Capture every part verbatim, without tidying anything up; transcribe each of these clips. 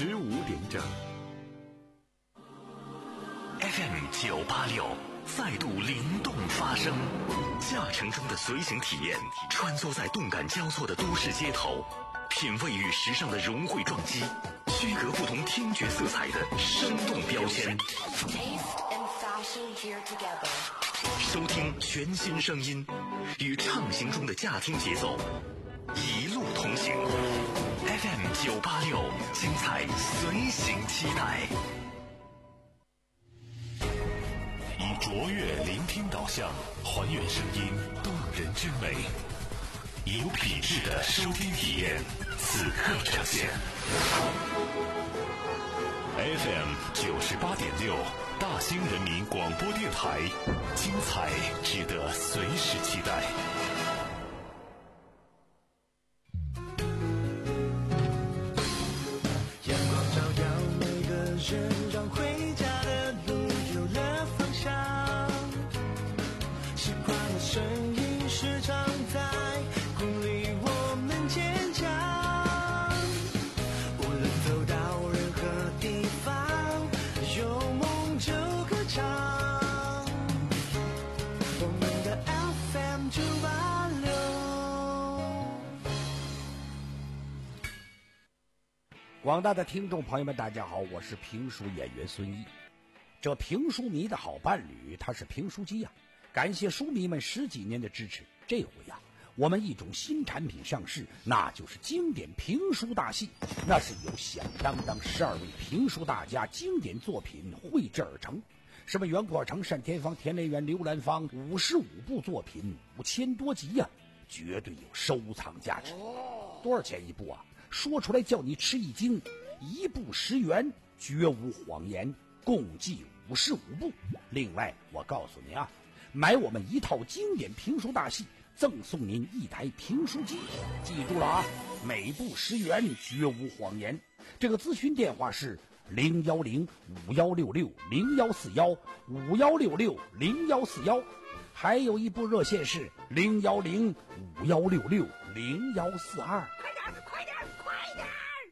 十五点整。 F M 九八六再度灵动发声，驾乘中的随行体验，穿梭在动感交错的都市街头，品味与时尚的融汇撞击，区隔不同听觉色彩的生动标签。收听全新声音，与畅行中的驾听节奏一路同行。F M 九八六，精彩随行期待。以卓越聆听导向，还原声音动人之美，以有品质的收听体验，此刻呈现。F M 九十八点六，大兴人民广播电台，精彩值得随时期待。 阳光照耀每个人，让回家的路有了方向。习惯的声音时常在鼓励我们坚强。无论走到任何地方，有梦就歌唱。我们的 F M 九八六。 广大的听众朋友们，大家好，我是评书演员孙毅。这评书迷的好伴侣，他是评书机呀、啊。感谢书迷们十几年的支持，这回呀、啊，我们一种新产品上市，那就是经典评书大戏。那是由响当当十二位评书大家经典作品绘制而成，什么袁阔成、单田芳、田连元、刘兰芳，五十五部作品，五千多集呀、啊，绝对有收藏价值。多少钱一部啊？说出来叫你吃一惊，一部十元，绝无谎言，共计五十五部。另外，我告诉你啊，买我们一套经典评书大戏，赠送您一台评书机。记住了啊，每部十元，绝无谎言。这个咨询电话是零幺零五幺六六零幺四幺五幺六六零幺四幺，还有一部热线是零幺零五幺六六零幺四二。 快点，快点，快点！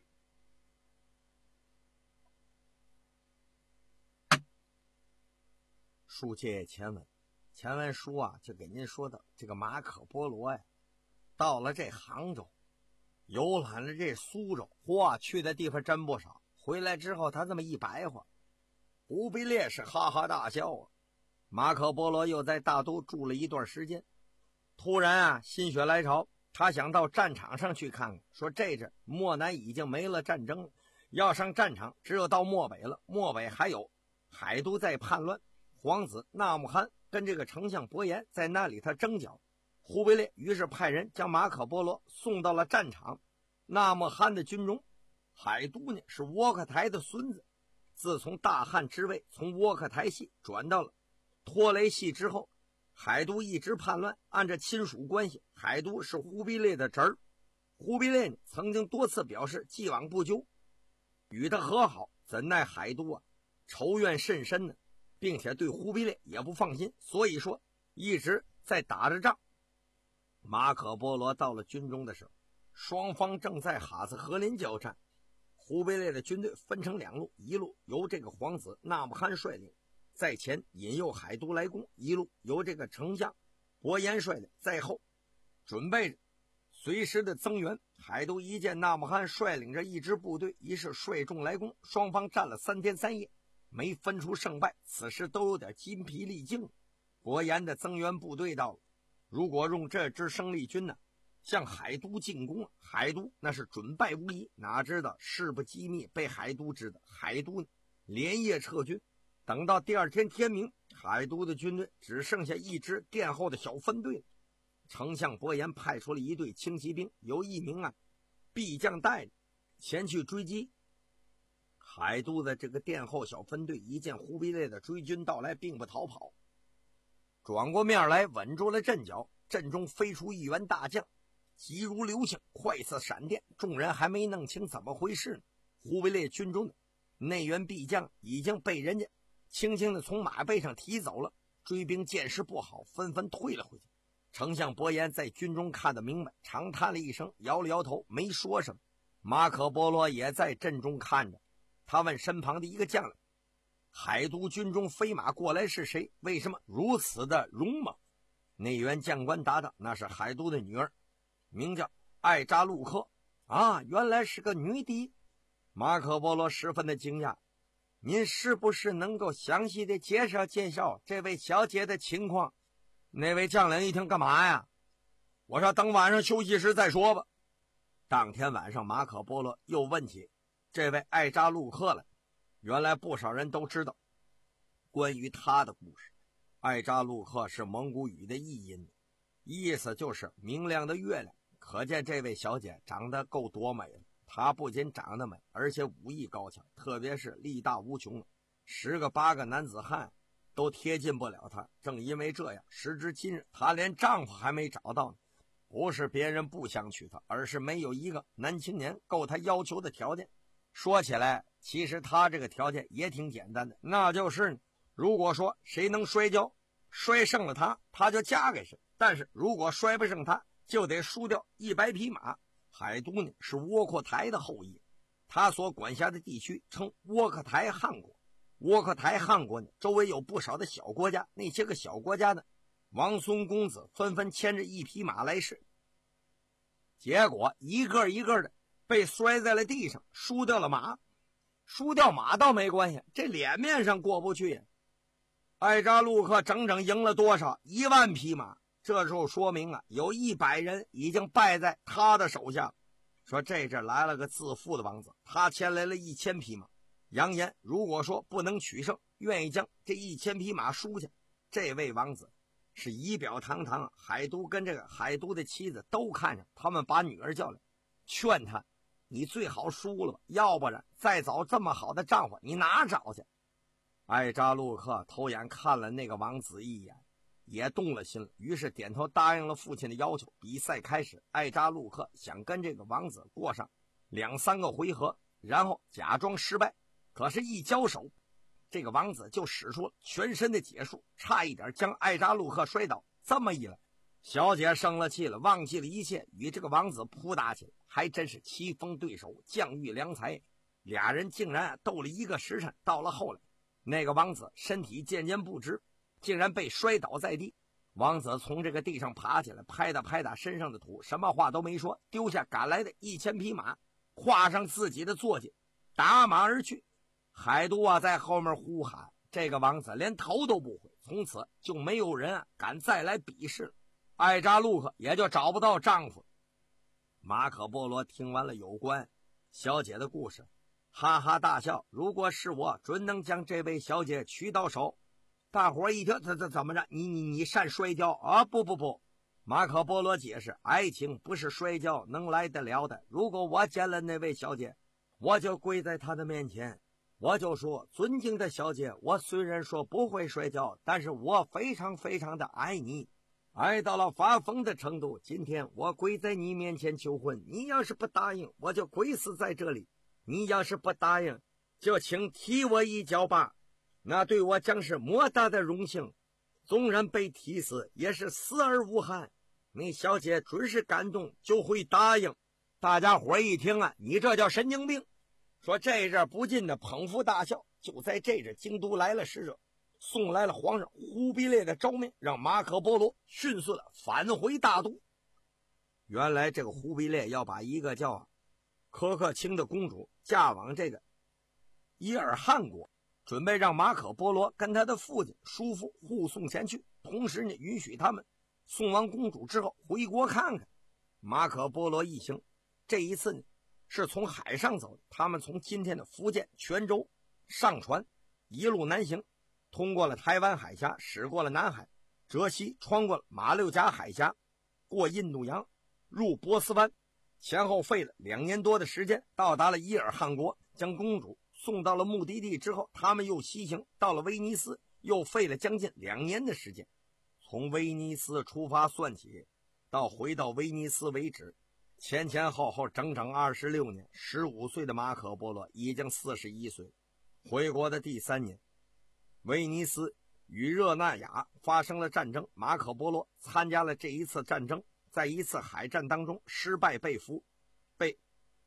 书接前文，前文书啊就给您说到这个马可波罗呀，到了这杭州，游览了这苏州，嚯，去的地方真不少。回来之后他这么一白话，忽必烈是哈哈大笑啊。马可波罗又在大都住了一段时间，突然啊心血来潮，他想到战场上去看看，说这阵漠南已经没了战争了，要上战场只有到漠北了。漠北还有海都在叛乱，皇子纳木罕跟这个丞相伯颜在那里他争角。忽必烈于是派人将马可波罗送到了战场。纳木罕的军中，海都呢是窝克台的孙子，自从大汗之位从窝克台系转到了托雷系之后，海都一直叛乱。按照亲属关系，海都是忽必烈的侄儿。忽必烈呢曾经多次表示既往不咎，与他和好，怎奈海都啊仇怨甚深呢，并且对忽必烈也不放心，所以说一直在打着仗。马可波罗到了军中的时候，双方正在哈斯河林交战。忽必烈的军队分成两路，一路由这个皇子纳木罕率领，在前引诱海都来攻；一路由这个丞相伯颜率领，在后准备着随时的增援。海都一见纳木罕率领着一支部队，于是率众来攻，双方战了三天三夜，没分出胜败，此时都有点筋疲力尽。伯颜的增援部队到了，如果用这支生力军呢向海都进攻，海都那是准败无疑。哪知道事不机密，被海都知道，海都连夜撤军。等到第二天天明，海都的军队只剩下一支殿后的小分队。丞相伯颜派出了一队轻骑兵，由一名啊裨将带着前去追击。海都的这个殿后小分队一见忽必烈的追军到来，并不逃跑，转过面来稳住了阵脚。阵中飞出一员大将，急如流星，快似闪电。众人还没弄清怎么回事呢，忽必烈军中的那员裨将已经被人家轻轻的从马背上提走了。追兵见势不好，纷纷退了回去。丞相伯颜在军中看得明白，长叹了一声，摇了摇头，没说什么。 马可波罗也在阵中看着，他问身旁的一个将领：海都军中飞马过来是谁？为什么如此的勇猛？内员将官答道：那是海都的女儿，名叫艾扎路克。啊，原来是个女的。马可波罗十分的惊讶，您是不是能够详细的介绍介绍这位小姐的情况？那位将领一听，干嘛呀？我说等晚上休息时再说吧。当天晚上，马可波罗又问起这位艾扎路克了。原来不少人都知道关于他的故事。艾扎路克是蒙古语的译音，意思就是明亮的月亮。可见这位小姐长得够多美了。她不仅长得美，而且武艺高强，特别是力大无穷，十个八个男子汉都贴近不了她。正因为这样，时至今日她连丈夫还没找到呢。不是别人不想娶她，而是没有一个男青年够她要求的条件。说起来，其实她这个条件也挺简单的，那就是如果说谁能摔跤，摔胜了她，她就嫁给谁；但是如果摔不胜她，就得输掉一百匹马。海都呢是窝阔台的后裔，他所管辖的地区称窝阔台汗国。窝阔台汗国呢，周围有不少的小国家，那些个小国家呢，王孙公子纷纷牵着一匹马来试，结果一个一个的被摔在了地上，输掉了马。输掉马倒没关系，这脸面上过不去呀。艾扎路克整整赢了多少？一万匹马。这时候说明啊，有一百人已经败在他的手下。说这阵来了个自负的王子，他牵来了一千匹马，扬言如果说不能取胜，愿意将这一千匹马输下。这位王子是仪表堂堂，海都跟这个海都的妻子都看上，他们把女儿叫来，劝他：你最好输了吧，要不然再找这么好的丈夫你哪找去？艾扎路克偷眼看了那个王子一眼，也动了心了，于是点头答应了父亲的要求。比赛开始，艾扎路克想跟这个王子过上两三个回合，然后假装失败。可是一交手，这个王子就使出了全身的解数，差一点将艾扎路克摔倒。这么一来，小姐生了气了，忘记了一切，与这个王子扑打起来，还真是棋逢对手，将遇良才。俩人竟然斗了一个时辰。到了后来，那个王子身体渐渐不支，竟然被摔倒在地。王子从这个地上爬起来，拍打拍打身上的土，什么话都没说，丢下赶来的一千匹马，跨上自己的坐骑，打马而去。海都啊在后面呼喊，这个王子连头都不回，从此就没有人啊敢再来比试了。艾扎路克也就找不到丈夫。马可波罗听完了有关小姐的故事，哈哈大笑，如果是我，准能将这位小姐娶到手。大伙一听，怎怎怎么着？你你你善摔跤啊？不不不，马可波罗解释，爱情不是摔跤能来得了的。如果我见了那位小姐，我就跪在她的面前，我就说：尊敬的小姐，我虽然说不会摔跤，但是我非常非常的爱你，爱到了发疯的程度。今天我跪在你面前求婚，你要是不答应，我就跪死在这里。你要是不答应，就请踢我一脚吧，那对我将是莫大的荣幸。纵然被踢死，也是死而无憾。那小姐准是感动，就会答应。大家伙一听啊，你这叫神经病。说这阵不禁的捧腹大笑。就在这阵，京都来了使者，送来了皇上忽必烈的诏命，让马可波罗迅速的返回大都。原来这个忽必烈要把一个叫啊可可卿的公主嫁往这个伊尔汗国，准备让马可波罗跟他的父亲叔父护送前去，同时呢允许他们送完公主之后回国看看。马可波罗一行这一次呢是从海上走的，他们从今天的福建泉州上船，一路南行，通过了台湾海峡，驶过了南海，浙西穿过了马六甲海峡，过印度洋，入波斯湾，前后费了两年多的时间，到达了伊尔汗国，将公主送到了目的地之后，他们又西行到了威尼斯，又费了将近两年的时间。从威尼斯出发算起，到回到威尼斯为止，前前后后整整二十六年。十五岁的马可波罗已经四十一岁。回国的第三年，威尼斯与热那亚发生了战争，马可波罗参加了这一次战争，在一次海战当中失败被俘，被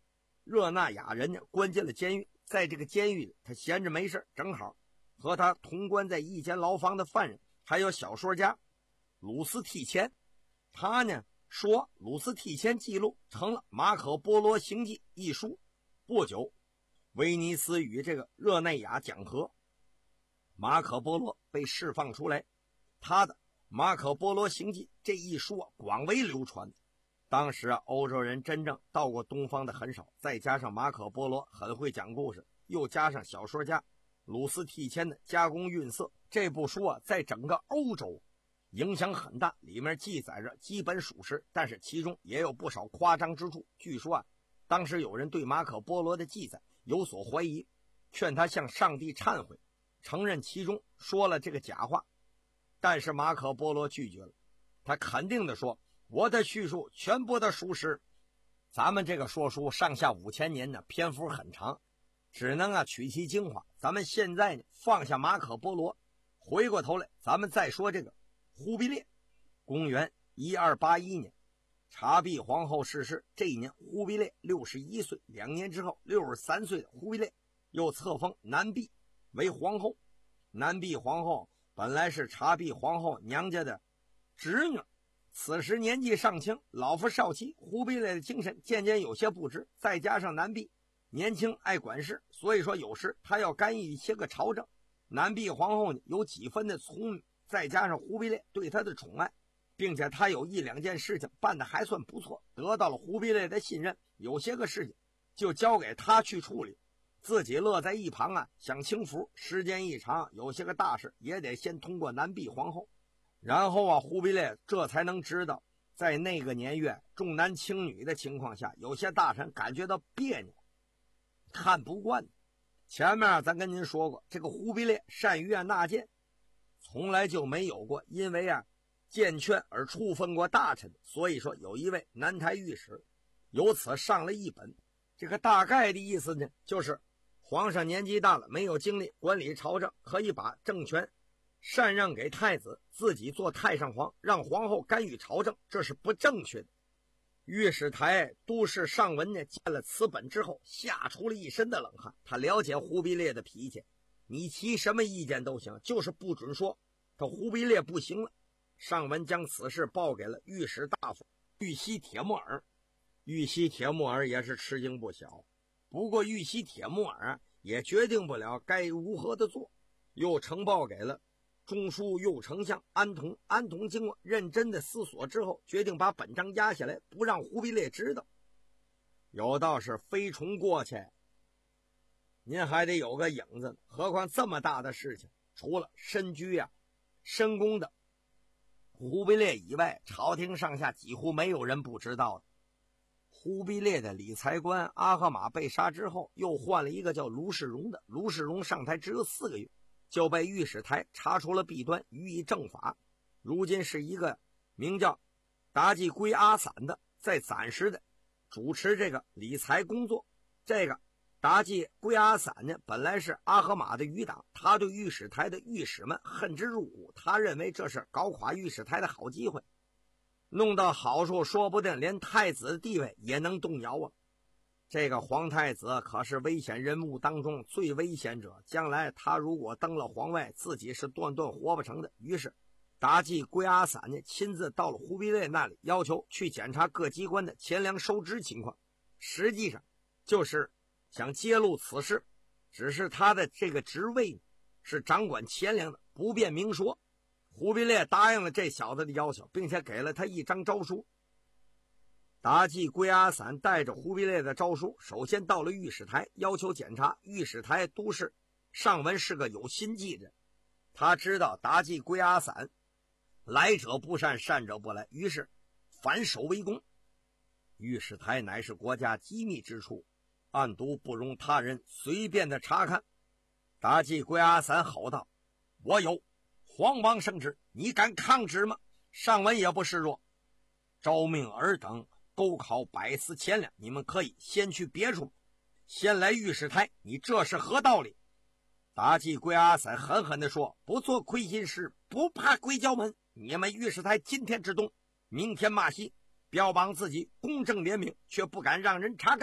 热那亚人家关进了监狱，在这个监狱里，他闲着没事，正好和他同关在一间牢房的犯人，还有小说家鲁斯提前。他呢说，鲁斯提前记录成了《马可波罗行记》一书。不久，威尼斯与这个热内亚讲和，马可波罗被释放出来，他的《马可波罗行记》这一书啊广为流传。当时啊，欧洲人真正到过东方的很少，再加上马可波罗很会讲故事，又加上小说家鲁斯提前的加工运色，这部书啊在整个欧洲影响很大，里面记载着基本属实，但是其中也有不少夸张之处。据说啊，当时有人对马可波罗的记载有所怀疑，劝他向上帝忏悔，承认其中说了这个假话。但是马可波罗拒绝了，他肯定地说，我的叙述全部的属实。咱们这个说书上下五千年呢，篇幅很长，只能啊取其精华。咱们现在呢放下马可波罗，回过头来咱们再说这个忽必烈。公元一二八一年，察必皇后逝世，这一年忽必烈六十一岁，两年之后六十三岁的忽必烈又册封南弼为皇后。南弼皇后本来是察必皇后娘家的侄女，此时年纪尚轻，老夫少妻，忽必烈的精神渐渐有些不支，再加上南弼年轻爱管事，所以说有时他要干预一些个朝政。南弼皇后呢有几分的聪明，再加上忽必烈对他的宠爱，并且他有一两件事情办得还算不错，得到了忽必烈的信任，有些个事情就交给他去处理，自己乐在一旁啊，享清福。时间一长，有些个大事也得先通过南弼皇后。然后啊，忽必烈这才能知道，在那个年月重男轻女的情况下，有些大臣感觉到别扭，看不惯。前面啊咱跟您说过，这个忽必烈善于啊纳谏，从来就没有过因为啊谏劝而处分过大臣。所以说有一位南台御史由此上了一本，这个大概的意思呢，就是皇上年纪大了，没有精力管理朝政，可以把政权禅让给太子，自己做太上皇，让皇后干预朝政，这是不正确的。御史台都事尚文呢，见了此本之后，吓出了一身的冷汗。他了解忽必烈的脾气，你提什么意见都行，就是不准说他忽必烈不行了。尚文将此事报给了御史大夫玉溪铁木儿，玉溪铁木儿也是吃惊不小。不过玉溪铁木儿也决定不了该如何的做，又呈报给了中书右丞相安童。安童经过认真的思索之后，决定把本章压下来，不让忽必烈知道。有道是飞虫过去，您还得有个影子，何况这么大的事情，除了身居啊深宫的忽必烈以外，朝廷上下几乎没有人不知道的。忽必烈的理财官阿赫玛被杀之后，又换了一个叫卢世荣的。卢世荣上台只有四个月，就被御史台查出了弊端，予以正法。如今是一个名叫达济圭阿散的在暂时的主持这个理财工作。这个达济圭阿散呢，本来是阿赫玛的余党，他对御史台的御史们恨之入骨，他认为这是搞垮御史台的好机会，弄到好处，说不定连太子的地位也能动摇啊。这个皇太子可是危险人物当中最危险者，将来他如果登了皇位，自己是断断活不成的。于是达济圭阿散呢亲自到了忽必烈那里，要求去检查各机关的钱粮收支情况，实际上就是想揭露此事，只是他的这个职位是掌管钱粮的，不便明说。忽必烈答应了这小子的要求，并且给了他一张诏书。达济圭阿散带着忽必烈的诏书，首先到了御史台，要求检查。御史台都事尚文是个有心计的人，他知道达济圭阿散来者不善，善者不来，于是反守为攻。御史台乃是国家机密之处，案牍不容他人随便的查看。达济圭阿散吼道：我有皇王圣旨，你敢抗旨吗？上文也不示弱，招命尔等勾考百司钱粮，你们可以先去别处，先来御史台，你这是何道理？达济圭阿散狠狠地说：不做亏心事，不怕鬼叫门。你们御史台今天之东，明天骂西，标榜自己公正廉明，却不敢让人查看，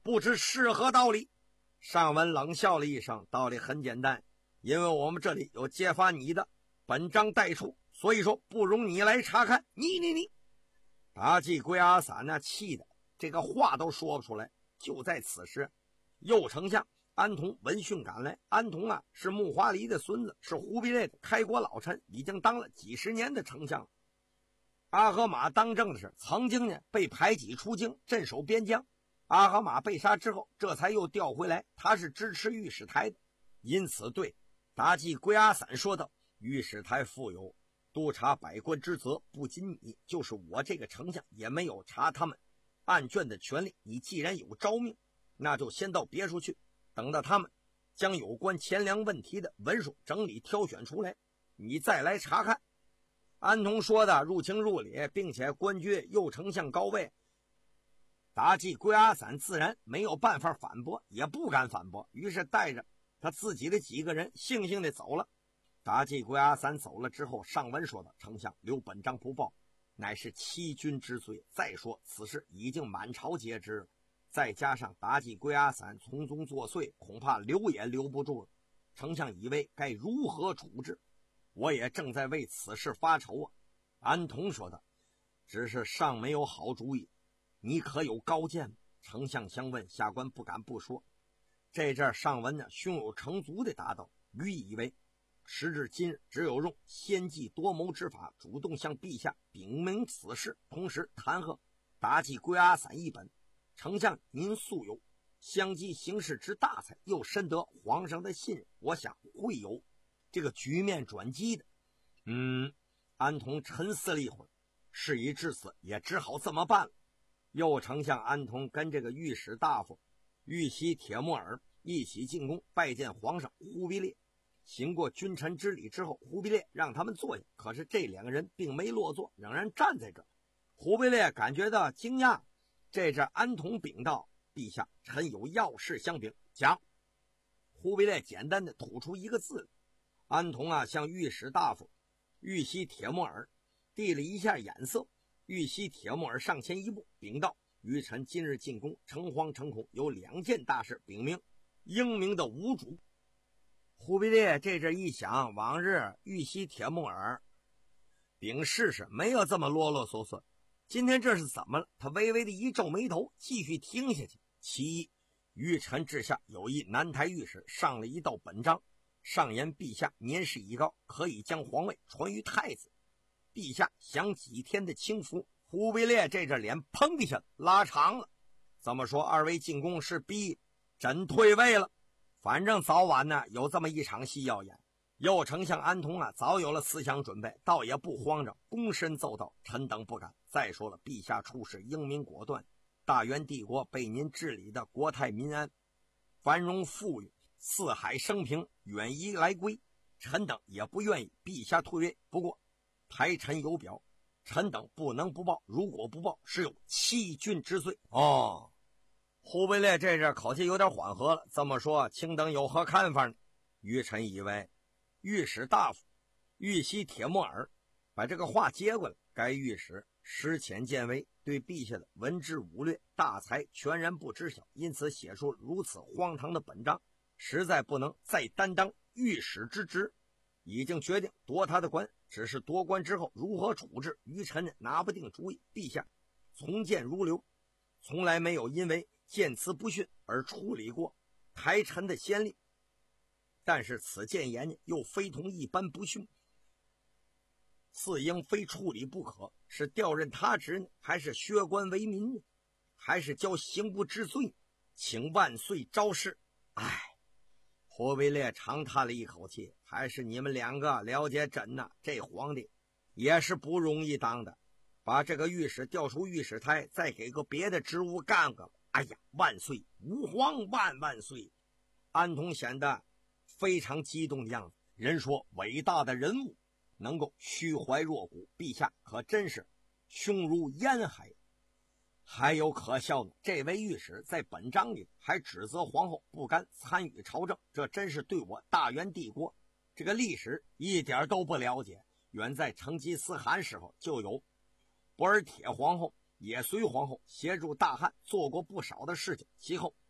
不知是何道理。尚文冷笑了一声，道理很简单，因为我们这里有揭发你的本章代处，所以说不容你来查看。你你你妲己龟阿散呢，气的这个话都说不出来。就在此时，右丞相安童闻讯赶来。安童啊，是木华黎的孙子，是忽必烈的开国老臣，已经当了几十年的丞相。阿合马当政的是曾经呢被排挤出京，镇守边疆。阿合马被杀之后，这才又调回来，他是支持御史台的，因此对妲己龟阿散说道：御史台负有督察百官之责，不仅你，就是我这个丞相也没有查他们案卷的权利。你既然有诏命，那就先到别处去，等到他们将有关钱粮问题的文书整理挑选出来，你再来查看。安童说的入情入理，并且官居右丞相高位。妲己龟阿散自然没有办法反驳，也不敢反驳，于是带着他自己的几个人悻悻地走了。妲己龟阿散走了之后，上文说道：丞相留本章不报，乃是欺君之罪。再说此事已经满朝皆知了，再加上妲己龟阿散从中作祟，恐怕留也留不住了。丞相以为该如何处置？我也正在为此事发愁啊。安童说道：只是尚没有好主意，你可有高见吗？丞相相问，下官不敢不说。这阵上文呢，胸有成竹地答道：愚以为时至今日，只有用先计多谋之法，主动向陛下禀明此事，同时弹劾妲己龟阿散一本。丞相您素有相机行事之大才，又深得皇上的信任，我想会有这个局面转机的。嗯，安童沉思了一会儿，事已至此，也只好这么办了。右丞相安童跟这个御史大夫玉溪铁木儿一起进宫拜见皇上忽必烈。行过君臣之礼之后，忽必烈让他们坐下，可是这两个人并没落座，仍然站在这儿。忽必烈感觉到惊讶，这是安童禀道：陛下，臣有要事相禀。讲。忽必烈简单的吐出一个字。安童啊，向御史大夫玉溪铁木儿递了一下眼色。玉溪铁木儿上前一步，禀道：愚臣今日进宫，诚惶诚恐，有两件大事禀明英明的无主。忽必烈这阵一想，往日玉溪铁木儿禀事时没有这么啰啰嗦嗦，今天这是怎么了？他微微的一皱眉头，继续听下去。其一，愚臣治下有一南台御史上了一道本章，上言陛下年事已高，可以将皇位传于太子，陛下享几天的清福。忽必烈这阵脸砰一下拉长了，这么说二位进宫是逼朕退位了？反正早晚呢有这么一场戏要演。右丞相安童啊早有了思想准备，倒也不慌张，躬身奏道：臣等不敢。再说了，陛下处事英明果断，大元帝国被您治理的国泰民安，繁荣富裕，四海升平，远夷来归，臣等也不愿意陛下退位。不过台臣有表，臣等不能不报，如果不报，是有欺君之罪。哦，忽必烈这阵口气有点缓和了，这么说卿等有何看法呢？愚臣以为御史大夫玉溪铁木儿把这个话接过来，该御史识浅见微，对陛下的文治武略大才全然不知晓，因此写出如此荒唐的本章，实在不能再担当御史之职，已经决定夺他的官，只是夺官之后如何处置，愚臣拿不定主意。陛下从谏如流，从来没有因为谏词不逊而处理过台臣的先例，但是此谏言呢又非同一般不逊，似应非处理不可，是调任他职呢，还是削官为民呢，还是交刑部治罪？请万岁昭示。唉，忽必烈长叹了一口气，还是你们两个了解朕呐，这皇帝也是不容易当的，把这个御史调出御史台，再给个别的职务干个，哎呀，万岁，吾皇万万岁！安童显得非常激动的样子。人说伟大的人物能够虚怀若谷，陛下可真是胸如烟海。还有可笑呢，这位御史在本章里还指责皇后不敢参与朝政，这真是对我大元帝国这个历史一点都不了解。远在成吉思汗时候就有博尔铁皇后也随皇后协助大汉做过不少的事情，其后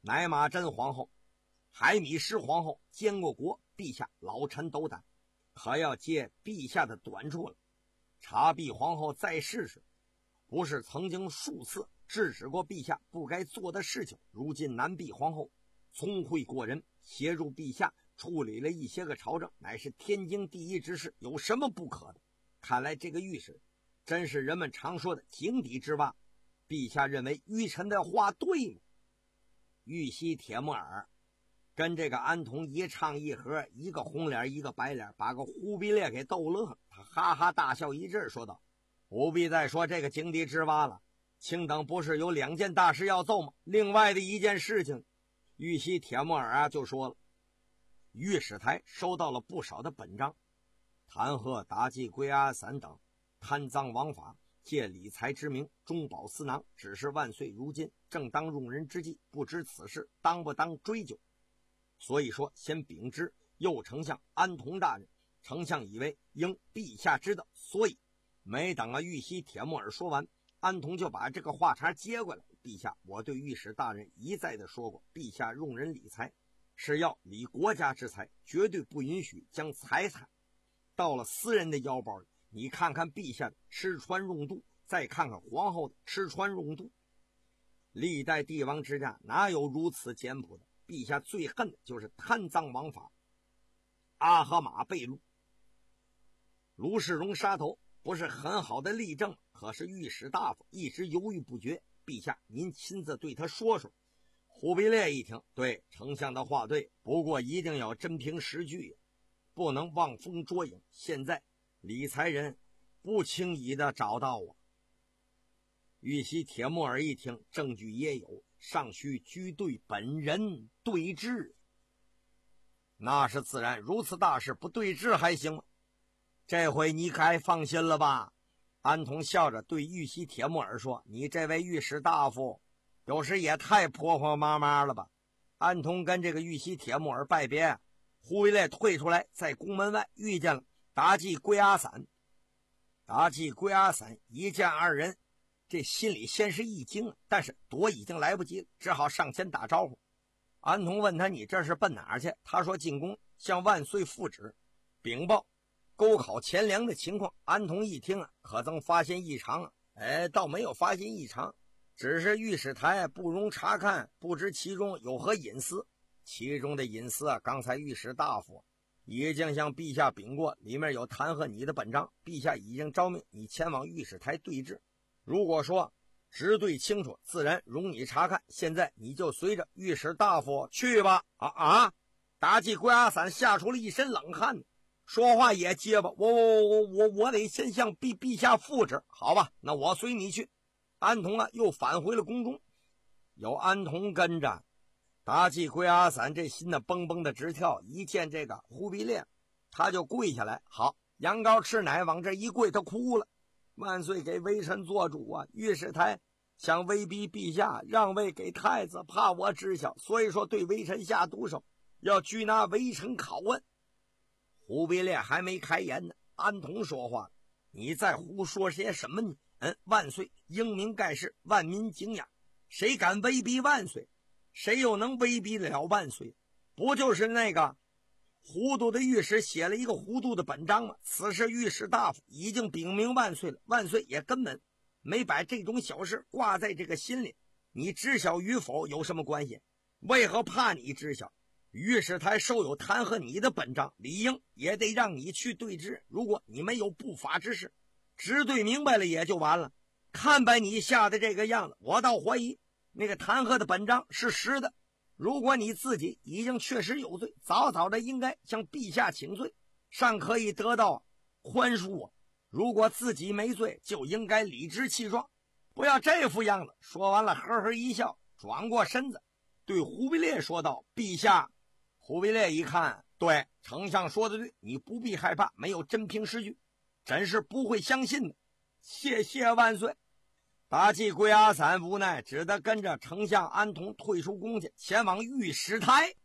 乃马真皇后、海米什皇后监过国，陛下老臣斗胆，可要借陛下的短处了。察必皇后在世时，不是曾经数次制止过陛下不该做的事情，如今南陛皇后聪慧过人，协助陛下处理了一些个朝政，乃是天经地义之事，有什么不可的？看来这个御史真是人们常说的井底之蛙。陛下认为愚臣的话对吗？玉溪铁木儿跟这个安童一唱一和，一个红脸一个白脸，把个忽必烈给逗乐了。他哈哈大笑一阵，说道：不必再说这个井底之蛙了，卿等不是有两件大事要奏吗？另外的一件事情，玉溪铁木儿啊就说了，御史台收到了不少的本章，弹劾妲己、龟阿散等贪赃枉法，借理财之名中饱私囊，只是万岁如今正当用人之际，不知此事当不当追究。所以说先禀知右丞相安童大人，丞相以为应陛下知道。所以没等啊玉溪铁木儿说完，安童就把这个话茬接过来。陛下，我对御史大人一再的说过，陛下用人理财是要理国家之财，绝对不允许将财产到了私人的腰包里。你看看陛下的吃穿用度，再看看皇后的吃穿用度，历代帝王之家哪有如此简朴的？陛下最恨的就是贪赃枉法，阿合马被戮，卢世荣杀头，不是很好的例证。可是御史大夫一直犹豫不决，陛下您亲自对他说说。忽必烈一听，对，丞相的话对，不过一定要真凭实据，不能望风捉影。现在理财人不轻易的找到我。玉溪铁木儿一听，证据也有，尚需拘对本人对质。那是自然，如此大事不对质还行吗？这回你该放心了吧？安童笑着对玉溪铁木儿说，你这位御史大夫有时也太婆婆妈妈了吧。安童跟这个玉溪铁木儿拜别，忽必烈退出来，在宫门外遇见了妲己、龟阿散。妲己、龟阿散一见二人，这心里先是一惊，但是躲已经来不及了，只好上前打招呼。安童问他，你这是奔哪儿去？他说进宫向万岁复旨，禀报沟考钱粮的情况。安童一听啊，可曾发现异常啊？哎，倒没有发现异常，只是御史台不容查看，不知其中有何隐私。其中的隐私啊，刚才御史大夫已经向陛下禀过，里面有弹劾你的本章，陛下已经诏命你前往御史台对质。如果说直对清楚，自然容你查看。现在你就随着御史大夫去吧。啊啊！妲己、龟阿散吓出了一身冷汗，说话也结巴，我我我我我得先向陛陛下复旨。好吧，那我随你去。安童啊，又返回了宫中。有安童跟着，妲己、龟阿散这心呢蹦蹦的直跳。一见这个忽必烈，他就跪下来，好，羊羔吃奶，往这一跪，他哭了。万岁给微臣做主啊！御史台想威逼陛下让位给太子，怕我知晓，所以说对微臣下毒手，要拘拿微臣拷问。忽必烈还没开言呢，安童说话了，你在胡说些什么呢？嗯，万岁英明盖世，万民敬仰，谁敢威逼万岁？谁又能威逼得了万岁？不就是那个糊涂的御史写了一个糊涂的本章吗？此事御史大夫已经禀明万岁了，万岁也根本没把这种小事挂在这个心里。你知晓与否有什么关系？为何怕你知晓？御史台收有弹劾你的本章，理应也得让你去对质。如果你没有不法之事，直对明白了也就完了。看把你吓得这个样子，我倒怀疑那个弹劾的本章是实的。如果你自己已经确实有罪，早早的应该向陛下请罪，尚可以得到宽恕啊。如果自己没罪，就应该理直气壮，不要这副样子。说完了，呵呵一笑，转过身子对忽必烈说道，陛下。忽必烈一看，对，丞相说的对，你不必害怕，没有真凭实据，真是不会相信的。谢谢万岁。妲己、龟阿散无奈，只得跟着丞相安童退出宫去，前往御史台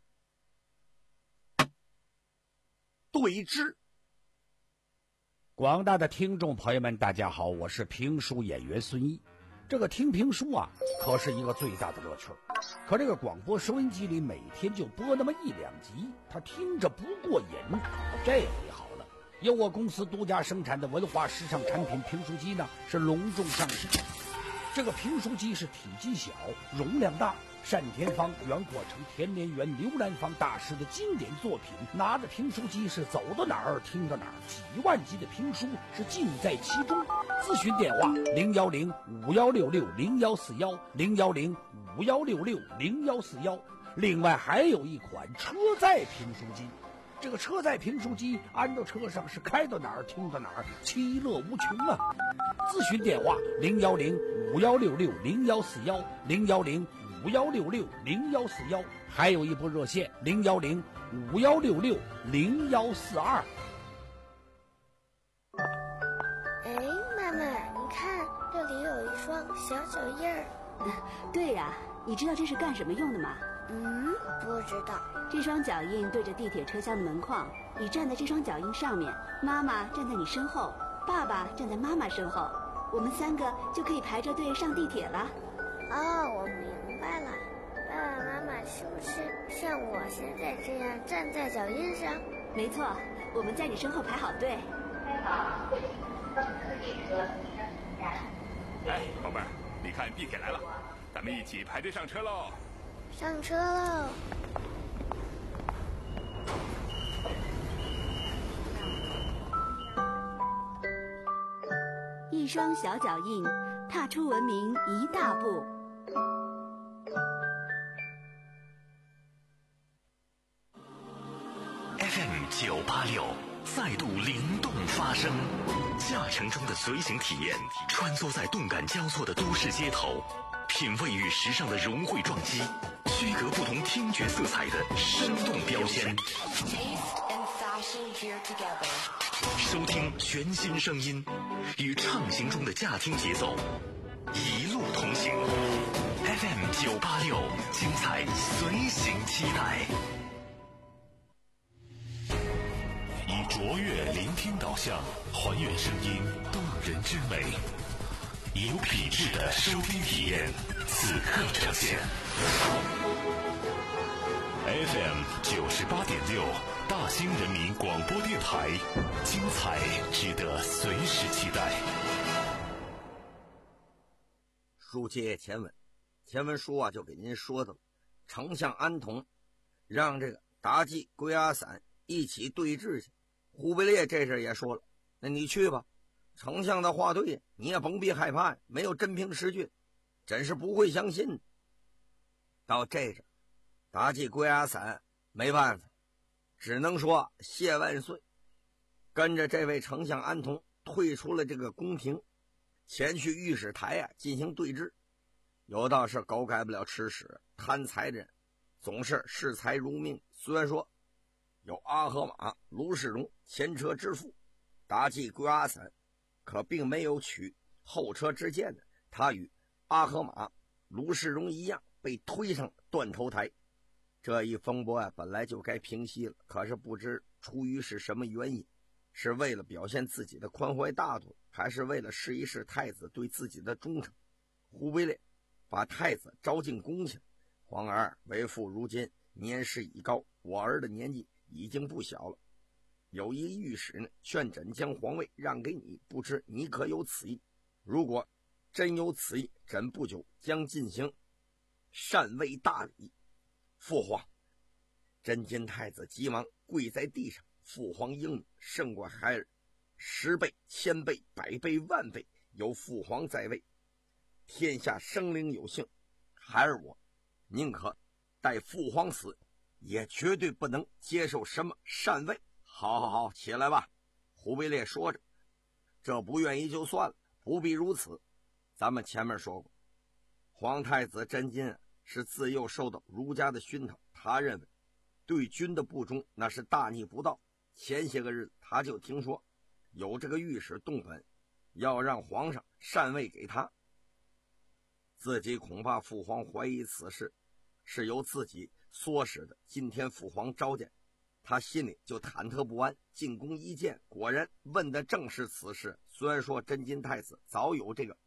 对质。 广大的听众朋友们，大家好，我是评书演员孙毅。 这个听评书啊，可是一个最大的乐趣。可这个广播收音机里每天就播那么一两集，他听着不过瘾。这回好了，由我公司独家生产的文化时尚产品评书机呢，是隆重上市。这个评书机是体积小，容量大，单田芳、袁阔成、田连元、刘兰芳大师的经典作品。拿着评书机是走到哪儿听到哪儿，几万集的评书是尽在其中。咨询电话零幺零五幺六六零幺四幺零幺零五幺六六零幺四幺。另外还有一款车载评书机。这个车载评书机安到车上是开到哪儿听到哪儿，其乐无穷啊！咨询电话零幺零五幺六六零幺四幺零幺零五幺六六零幺四幺，还有一部热线零幺零五幺六六零幺四二。 哎，妈妈，你看这里有一双小脚印儿。 对呀、啊，你知道这是干什么用的吗？ 嗯，不知道。 这双脚印对着地铁车厢的门框，你站在这双脚印上面，妈妈站在你身后，爸爸站在妈妈身后，我们三个就可以排着队上地铁了。 哦，我明白了。爸爸妈妈是不是像我现在这样站在脚印上？ 没错，我们在你身后排好队。 开好，上车列车站。 哎，宝贝儿，你看地铁来了，咱们一起排队上车喽！ 上车喽！ 一双小脚印，踏出文明一大步。 F M 九八六再度灵动发声，驾乘中的随行体验，穿梭在动感交错的都市街头，品味与时尚的融汇撞击，区隔不同听觉色彩的生动标签。收听全新声音，与畅行中的驾听节奏，一路同行。F M 九八六，精彩随行期待。以卓越聆听导向，还原声音动人之美，以有品质的收听体验，此刻呈现。F M 九十八点六，大兴人民广播电台，精彩值得随时期待。 书接前文，前文书啊就给您说的，丞相安统让这个妲己、龟阿散一起对峙去。忽必烈这事也说了，那你去吧，丞相的话对，你也甭必害怕，没有真凭实据，真是不会相信。到这阵，妲己、龟阿散没办法，只能说谢万岁，跟着这位丞相安统退出了这个宫廷，前去御史台啊进行对峙。有道是狗改不了吃屎，贪财的人总是视财如命。虽然说有阿合马、卢世荣前车之父，妲己、龟阿散可并没有取后车之鉴的，他与阿合马、卢世荣一样被推上断头台。这一风波啊本来就该平息了，可是不知出于是什么原因，是为了表现自己的宽怀大度，还是为了试一试太子对自己的忠诚，忽必烈把太子招进宫去。皇儿为父如今年事已高，我儿的年纪已经不小了，有一御史呢劝朕将皇位让给你，不知你可有此意？如果真有此意，朕不久将进行禅位大礼。父皇！真金太子急忙跪在地上，父皇英明，胜过孩儿十倍、千倍、百倍、万倍，有父皇在位，天下生灵有幸，孩儿我宁可待父皇死，也绝对不能接受什么禅位。好好好，起来吧！忽必烈说着，这不愿意就算了，不必如此。咱们前面说过，皇太子真金是自幼受到儒家的熏陶，他认为对君的不忠那是大逆不道。前些个日子他就听说有这个御史动本，要让皇上禅位给他，自己恐怕父皇怀疑此事是由自己唆使的。今天父皇召见，他心里就忐忑不安，进宫一见，果然问的正是此事。虽然说真金太子早有这个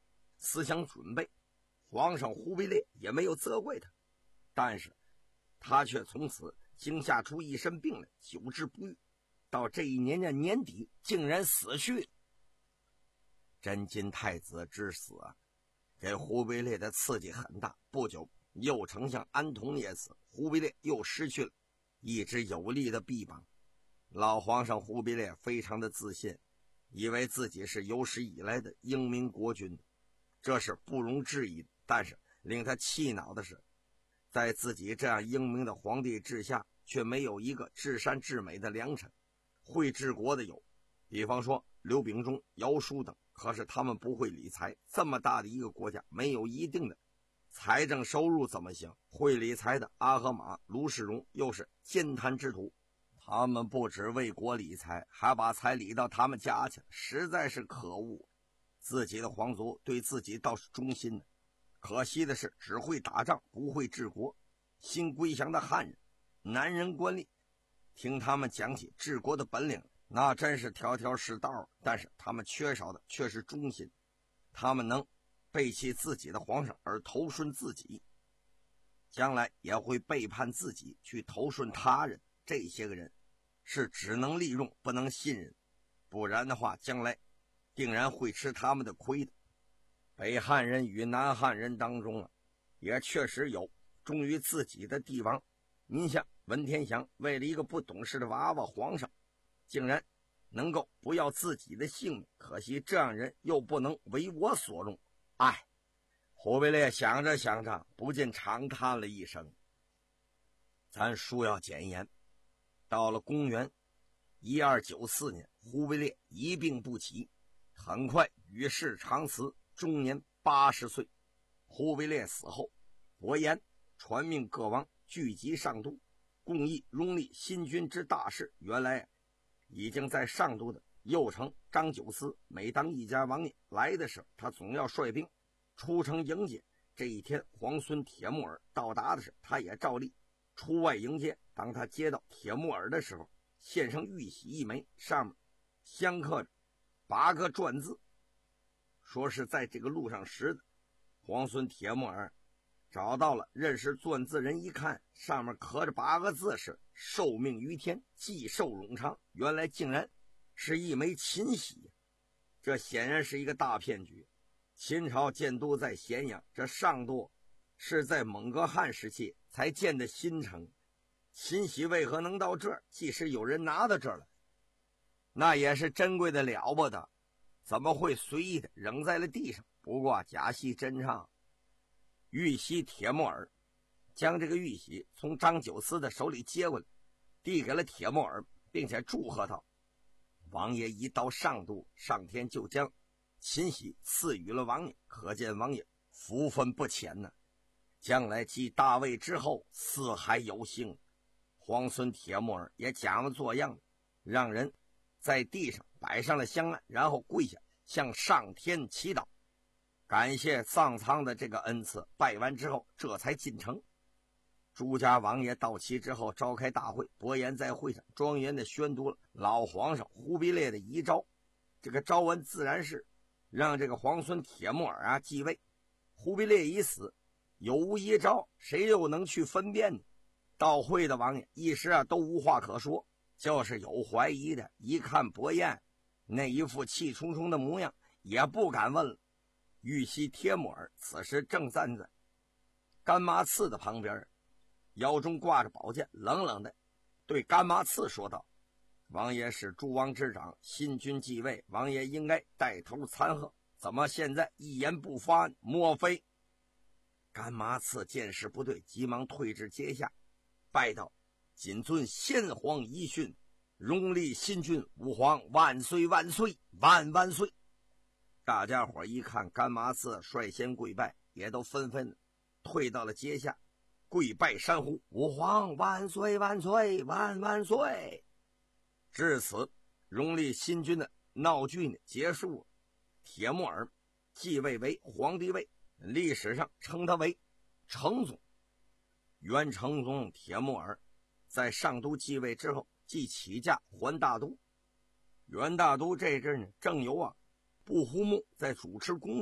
思想准备，皇上忽必烈也没有责怪他，但是他却从此惊吓出一身病来，久治不愈，到这一年的年底竟然死去了。真金太子之死啊，给忽必烈的刺激很大。不久，右丞相安童也死，忽必烈又失去了一支有力的臂膀。老皇上忽必烈非常的自信，以为自己是有史以来的英明国君，这是不容置疑的。但是令他气恼的是，在自己这样英明的皇帝治下，却没有一个至善至美的良臣。会治国的有，比方说刘秉忠、姚枢等，可是他们不会理财。这么大的一个国家，没有一定的财政收入怎么行？会理财的阿合马、卢世荣又是奸贪之徒，他们不只为国理财，还把财理到他们家去，实在是可恶。自己的皇族对自己倒是忠心的，可惜的是只会打仗不会治国。新归降的汉人，男人官吏，听他们讲起治国的本领，那真是条条是道，但是他们缺少的却是忠心。他们能背弃自己的皇上而投顺自己，将来也会背叛自己去投顺他人。这些个人是只能利用不能信任，不然的话将来定然会吃他们的亏的。北汉人与南汉人当中啊，也确实有忠于自己的帝王。您像文天祥，为了一个不懂事的娃娃皇上，竟然能够不要自己的性命，可惜这样人又不能为我所用。唉，忽必烈想着想着，不禁长叹了一声。咱书要简言，到了公元一二九四年，忽必烈一病不起，很快与世长辞，终年八十岁。忽必烈死后，伯颜传命各王聚集上都，共议拥立新君之大事。原来已经在上都的右丞张九思，每当一家王爷来的时候，他总要率兵出城迎接。这一天，皇孙铁木儿到达的时候，他也照例出外迎接。当他接到铁木儿的时候，献上玉玺一枚，上面镶刻着八个篆字，说是在这个路上识的。皇孙铁木儿找到了认识篆字人，一看上面刻着八个字是受命于天，既寿永昌。原来竟然是一枚秦玺，这显然是一个大骗局。秦朝建都在咸阳，这上都是在蒙哥汉时期才建的新城，秦玺为何能到这儿？即使有人拿到这儿了，那也是珍贵的了不得，怎么会随意的扔在了地上？不过假戏真唱，玉玺铁木儿将这个玉玺从张九思的手里接过来，递给了铁木儿，并且祝贺道：王爷一到上都，上天就将秦玺赐予了王爷，可见王爷福分不浅呢。将来继大位之后，四海有幸。皇孙铁木儿也假模作样，让人在地上摆上了香案，然后跪下向上天祈祷，感谢上苍的这个恩赐。拜完之后，这才进城。朱家王爷到齐之后，召开大会，伯颜在会上庄严地宣读了老皇上忽必烈的遗诏。这个诏文自然是让这个皇孙铁木儿啊继位。忽必烈已死，有无遗诏，谁又能去分辨呢？到会的王爷一时啊都无话可说，就是有怀疑的，一看伯颜那一副气冲冲的模样，也不敢问了。玉玺铁木儿此时正站在干妈刺的旁边，腰中挂着宝剑，冷冷的对干妈刺说道：王爷是诸王之长，新君继位，王爷应该带头参贺，怎么现在一言不发？莫非？干妈刺见势不对，急忙退至阶下，拜道：谨遵先皇遗训，荣立新君，吾皇万岁万岁万万岁！大家伙一看干妈刺率先跪拜，也都纷纷退到了阶下，跪拜山呼：吾皇万岁万岁万万岁！至此，荣立新君的闹剧呢结束了。铁木儿继位为皇帝位，历史上称他为成宗。元成宗铁木儿在上都继位之后，即起驾还大都。元大都这阵呢，正有啊不胡木在主持工作，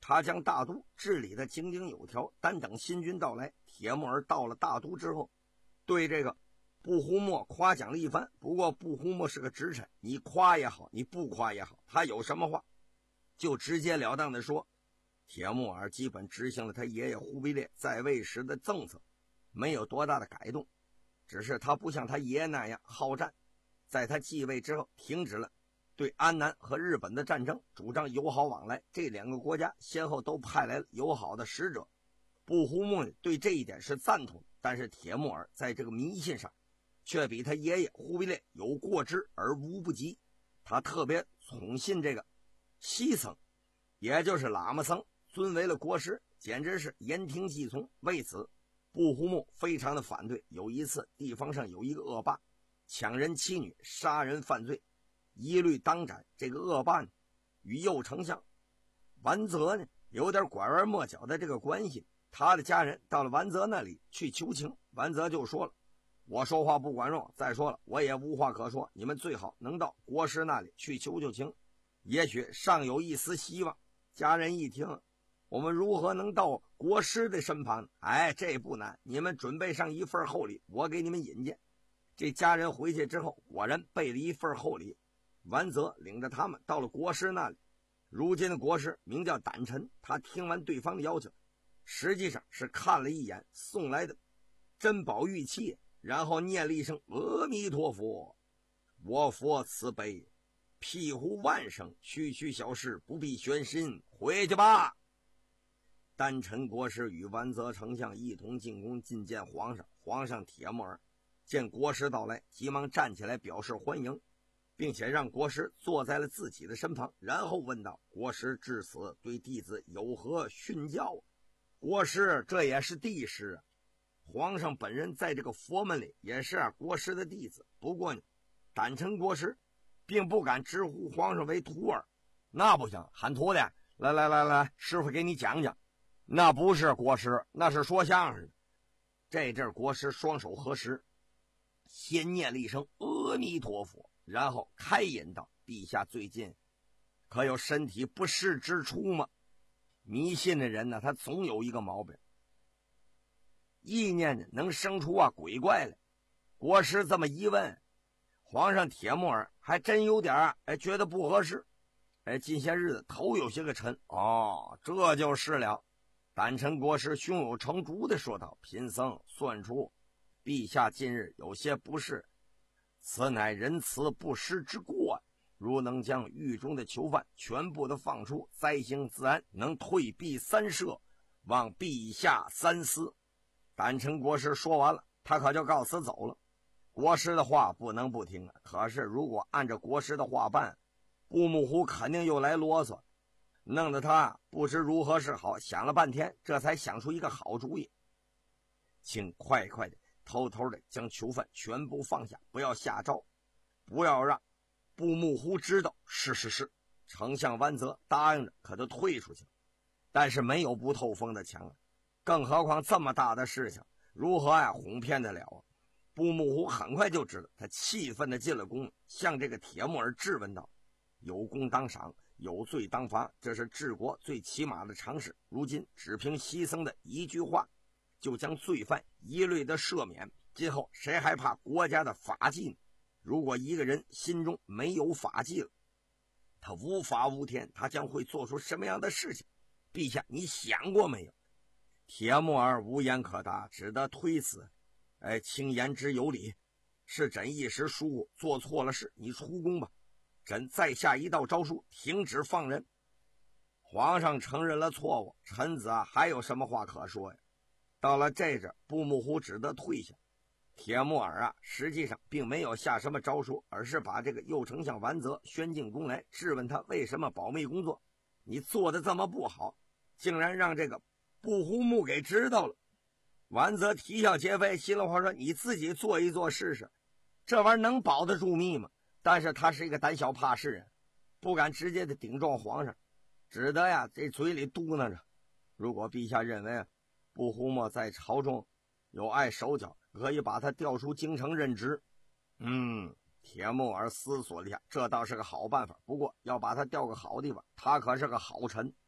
他将大都治理得井井有条，但等新军到来，铁木儿到了大都之后，对这个布胡默夸奖了一番。不过布胡默是个直臣，你夸也好，你不夸也好，他有什么话就直截了当的说。铁木儿基本执行了他爷爷忽必烈在位时的政策，没有多大的改动，只是他不像他爷爷那样好战，在他继位之后停止了对安南和日本的战争，主张友好往来，这两个国家先后都派来了友好的使者。布胡默对这一点是赞同，但是铁木儿在这个迷信上却比他爷爷忽必烈有过之而无不及。他特别宠信这个西僧，也就是喇嘛僧，尊为了国师，简直是言听计从。为此布胡默非常的反对。有一次地方上有一个恶霸抢人妻女，杀人犯罪，一律当斩。这个恶霸呢与右丞相完泽呢有点拐弯抹角的这个关系，他的家人到了完泽那里去求情，完泽就说了，我说话不管用，再说了我也无话可说，你们最好能到国师那里去求求情，也许尚有一丝希望。家人一听，我们如何能到国师的身旁？哎，这不难，你们准备上一份厚礼，我给你们引荐。这家人回去之后果然备了一份厚礼，完泽领着他们到了国师那里。如今的国师名叫胆臣，他听完对方的要求，实际上是看了一眼送来的珍宝玉器，然后念了一声阿弥陀佛，我佛慈悲，庇护万生，区区小事不必悬心，回去吧。丹臣国师与完泽丞相一同进宫觐见皇上。皇上铁木儿见国师到来，急忙站起来表示欢迎，并且让国师坐在了自己的身旁，然后问道，国师至此对弟子有何训教？国师这也是帝师，皇上本人在这个佛门里也是国师的弟子，不过呢胆臣国师并不敢直呼皇上为徒儿。那不行，喊徒弟，来来来来，师傅给你讲讲。那不是国师，那是说相声的。这阵国师双手合十，先念了一声阿弥陀佛，然后开言道，陛下最近可有身体不适之处吗？迷信的人呢，他总有一个毛病，意念呢能生出啊鬼怪来。国师这么一问，皇上铁木儿还真有点啊哎觉得不合适。哎，近些日子头有些个沉。哦，这就是了。胆臣国师胸有成竹地说道，贫僧算出陛下近日有些不适，此乃仁慈不施之过，如能将狱中的囚犯全部的放出，灾星自然能退避三舍，望陛下三思。胆臣国师说完了，他可就告辞走了。国师的话不能不听啊，可是如果按照国师的话办，布木胡肯定又来啰嗦，弄得他不知如何是好，想了半天，这才想出一个好主意，请快快的偷偷的将囚犯全部放下，不要下诏，不要让布木胡知道。是是是，丞相完泽答应着，可就退出去了。但是没有不透风的墙啊，更何况这么大的事情，如何呀哄骗得了啊？布木胡很快就知道，他气愤的进了宫，向这个铁木儿质问道，有功当赏，有罪当罚，这是治国最起码的常识。如今只凭西僧的一句话，就将罪犯一律的赦免，今后谁还怕国家的法纪呢？如果一个人心中没有法纪了，他无法无天，他将会做出什么样的事情？陛下，你想过没有？铁木儿无言可答，只得推辞。哎，卿言之有理，是朕一时疏忽，做错了事，你出宫吧。朕再下一道诏书，停止放人。皇上承认了错误，臣子啊还有什么话可说呀？到了这阵，布木胡只得退下。铁木儿啊实际上并没有下什么诏书，而是把这个右丞相完泽宣进宫来，质问他为什么保密工作你做的这么不好，竟然让这个布胡木给知道了。完泽啼笑皆非，心里话说，你自己做一做试试，这玩意儿能保得住密吗？但是他是一个胆小怕事人，不敢直接的顶撞皇上，只得呀这嘴里嘟囔着，如果陛下认为布胡默在朝中有碍手脚，可以把他调出京城任职。嗯，铁木儿思索了一下，这倒是个好办法，不过要把他调个好地方，他可是个好臣。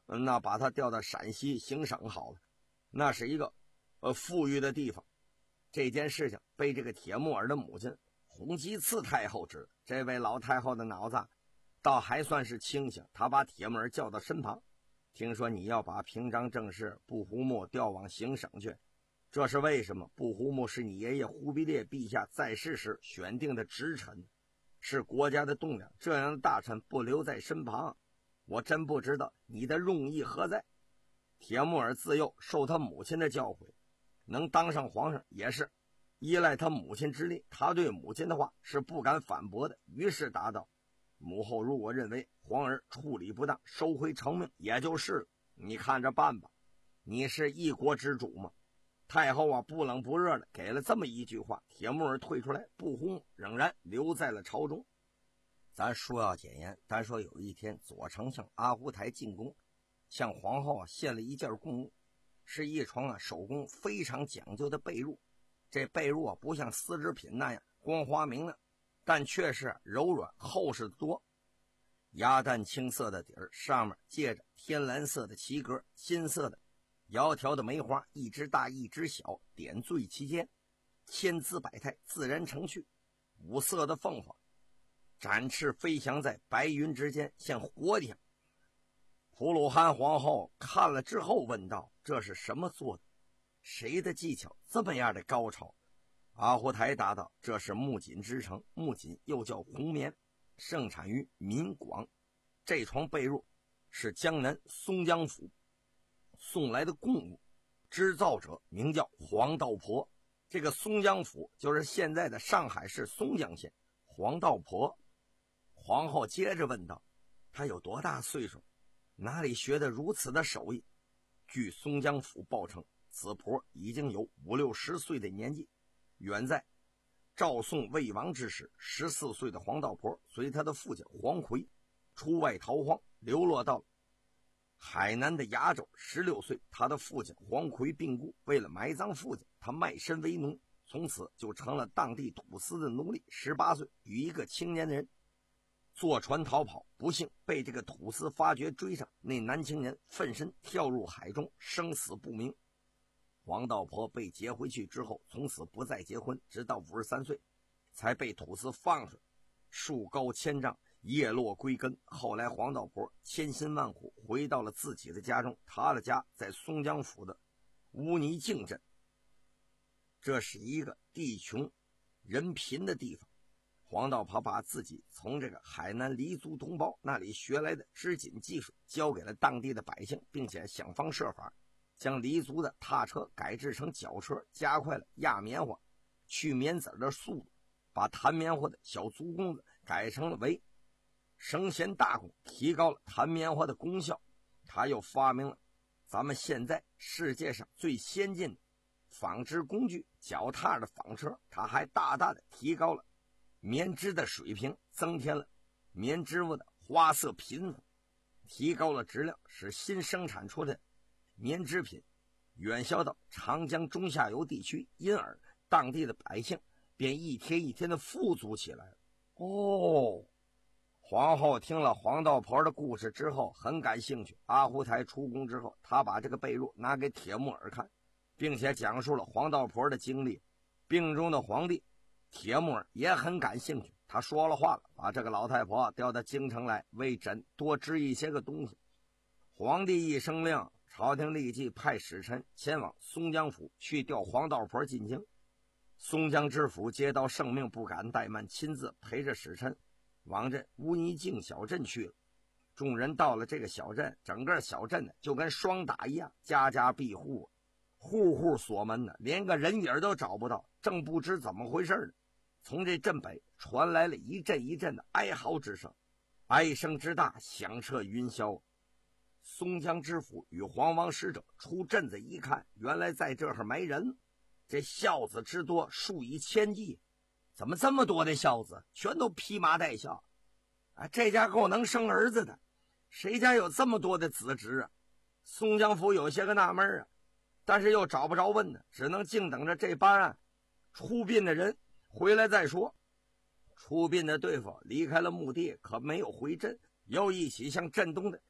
那把他调到陕西行省好了，那是一个呃富裕的地方。这件事情被这个铁木儿的母亲洪吉次太后知道，这位老太后的脑子倒还算是清醒，她把铁木儿叫到身旁，听说你要把平章政事不胡木调往行省去，这是为什么？不胡木是你爷爷忽必烈陛下在世时选定的直臣，是国家的栋梁，这样的大臣不留在身旁，我真不知道你的用意何在。铁木儿自幼受他母亲的教诲，能当上皇上也是依赖他母亲之力，他对母亲的话是不敢反驳的，于是答道：母后如果认为皇儿处理不当，收回成命也就是了，你看着办吧。你是一国之主嘛。太后啊不冷不热的给了这么一句话，铁木儿退出来，不胡木仍然留在了朝中。咱说要简言，单说有一天左丞相阿胡台进宫，向皇后啊献了一件贡物，是一床啊手工非常讲究的被褥。这被褥啊不像丝织品那样光滑明亮，但却是柔软厚实的多，鸭蛋青色的底儿，上面借着天蓝色的旗格，金色的窈窕的梅花，一只大一只小，点缀其间，千姿百态，自然成趣。五色的凤凰展翅飞翔在白云之间，像活的。吐鲁汉皇后看了之后问道：这是什么做的？谁的技巧这么样的高超？阿胡台答道：这是木锦织成，木锦又叫红棉，盛产于闽广。这床被褥是江南松江府送来的贡物，织造者名叫黄道婆。这个松江府就是现在的上海市松江县。黄道婆，皇后接着问道：他有多大岁数？哪里学得如此的手艺？据松江府报称，此婆已经有五六十岁的年纪。远在赵宋魏王之时，十四岁的黄道婆随他的父亲黄奎出外逃荒，流落到了海南的崖州。十六岁，他的父亲黄奎病故，为了埋葬父亲，他卖身为奴，从此就成了当地土司的奴隶。十八岁，与一个青年人坐船逃跑，不幸被这个土司发觉追上，那男青年奋身跳入海中，生死不明。黄道婆被劫回去之后，从此不再结婚，直到五十三岁才被土司放出来，树高千丈，叶落归根。后来黄道婆千辛万苦回到了自己的家中，她的家在松江府的乌泥泾镇，这是一个地穷人贫的地方。黄道婆把自己从这个海南黎族同胞那里学来的织锦技术交给了当地的百姓，并且想方设法将黎族的踏车改制成脚车，加快了压棉花去棉籽的速度，把弹棉花的小足弓子改成了为绳弦大弓，提高了弹棉花的功效。他又发明了咱们现在世界上最先进的纺织工具脚踏的纺车，他还大大的提高了棉织的水平，增添了棉织物的花色贫富，提高了质量，使新生产出的棉织品远销到长江中下游地区，因而当地的百姓便一天一天的富足起来了。哦，皇后听了黄道婆的故事之后很感兴趣。阿胡台出宫之后，他把这个被褥拿给铁木儿看，并且讲述了黄道婆的经历。病中的皇帝铁木儿也很感兴趣，他说了话了，把这个老太婆调到京城来，为朕多织一些个东西。皇帝一声令，朝廷立即派使臣前往松江府去调黄道婆进京。松江知府接到圣命，不敢怠慢，亲自陪着使臣往这乌泥泾小镇去了。众人到了这个小镇，整个小镇呢就跟霜打一样，家家闭户，户户锁门呢，连个人影都找不到。正不知怎么回事呢，从这镇北传来了一阵一阵的哀嚎之声，哀声之大，响彻云霄。松江知府与黄王使者出镇子一看，原来在这儿没人，这孝子之多数以千计，怎么这么多的孝子，全都披麻戴孝啊！这家够能生儿子的，谁家有这么多的子侄啊？松江府有些个纳闷啊，但是又找不着问的，只能静等着这班啊出殡的人回来再说。出殡的对付离开了墓地，可没有回镇，又一起向镇东的